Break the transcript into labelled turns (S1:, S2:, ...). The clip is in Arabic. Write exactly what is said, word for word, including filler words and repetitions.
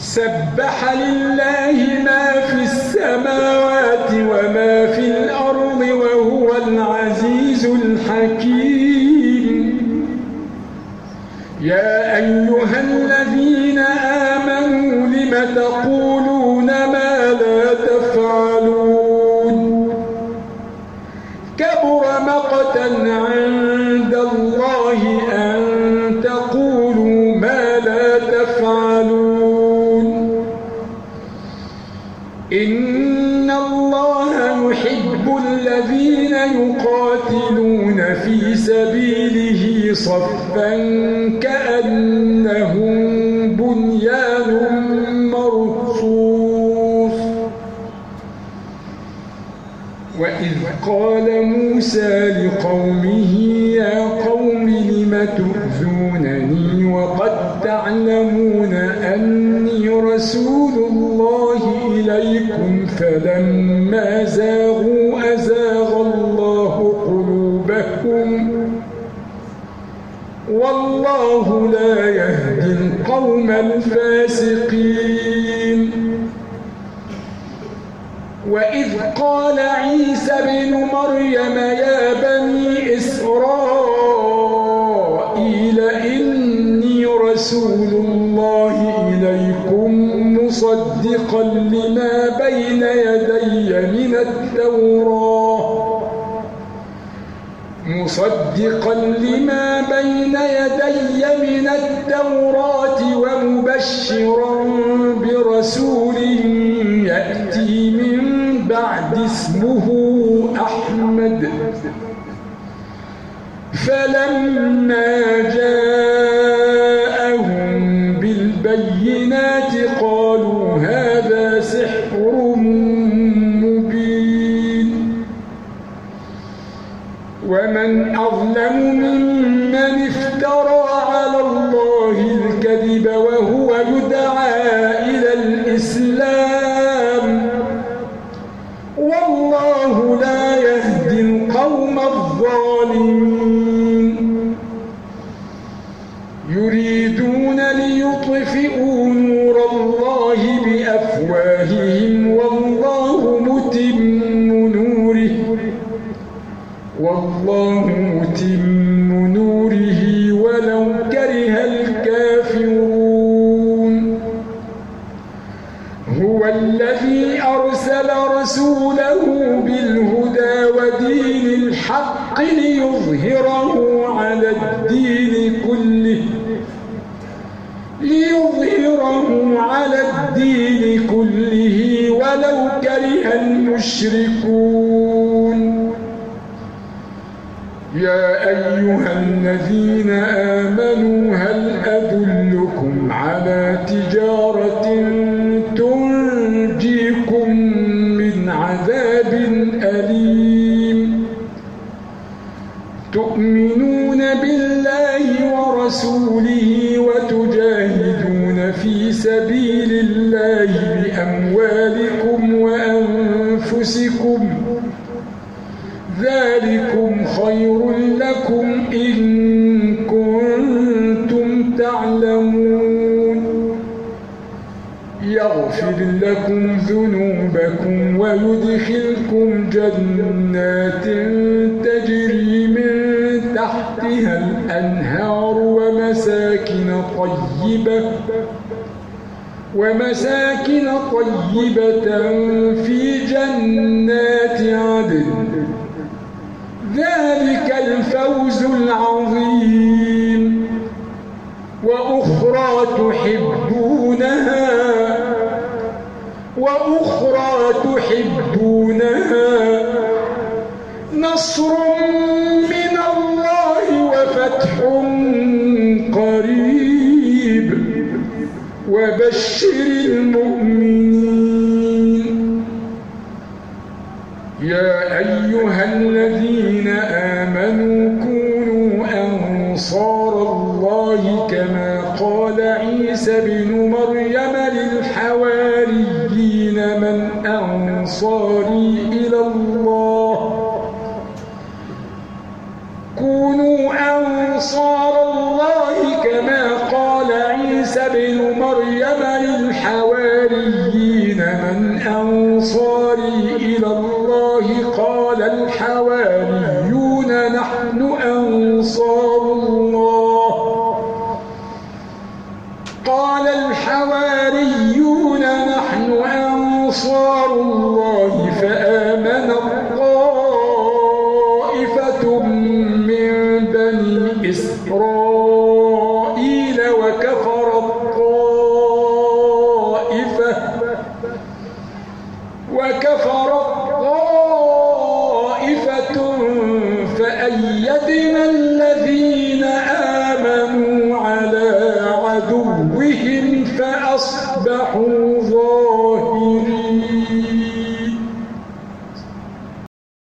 S1: سبح لله ما في السماوات وما في الأرض وهو العزيز الحكيم. يا أيها الذين آمنوا لم تقولون ما لا تفعلون كبر مقتا عند الله أن تقولوا ما لا تفعلون. إن الله يحب الذين يقاتلون في سبيله صفا كأنهم بنيان مرصوص. وإذ قال موسى لقومه يا قوم لم تؤذونني وقد تعلمون أني رسول الله إليكم فلما زاغوا أزاغ الله قلوبهم والله لا يهدي القوم الفاسقين. وإذ قال عيسى ابن مريم يا بني إسرائيل إني رسول الله إليكم مصدقا لما بين يدي من التوراة مصدقا لما بين يدي من التوراة ومبشرا برسول يأتي من بعد اسمه أحمد. فلما جاءهم بالبينات قالوا هذا سحر مبين. ومن أظلم ممن افترى على الله الكذب وهو يدعى إلى الإسلام والله لا يهدي القوم الظالمين. يريدون ليطفئوا نور الله بأفواههم والله متم نوره والله متم نوره ولو كره الكافرون. هو الذي أرسل رسوله بالهدى ودين الحق ليظهره على الدين كله ليظهره على الدين كله ولو كره المشركون. يا أيها الذين آمنوا هل أدلكم على تجارة تنجيكم من عذاب أليم تؤمنون بالله ورسوله وتجاهدون في سبيل الله بأموالكم وأنفسكم ذلكم خير لكم إن كنتم تعلمون. يغفر لكم ذنوبكم ويدخلكم جنات تجري من تحتها الأنهار ومساكن طيبة ومساكن طيبة في جنات عدن ذلك الفوز العظيم. وأخرى تحبونها وأخرى تحبونها نصر من الله وفتح قريب وبشر المؤمنين. يا أيها الذين آمنوا كونوا أنصار الله كما قال عيسى بن مريم للحواريين من أنصاري إلى الله كونوا أنصار الله كما قال عيسى بن مريم للحواريين أنصاري إلى الله قال الحواريون نحن أنصار الله قال الحواريون نحن أنصار الله فآمن طائفة من بني إسرائيل وكفر الطائفة وكفر الطائفة فأيدنا الذين آمنوا على عدوهم فأصبحوا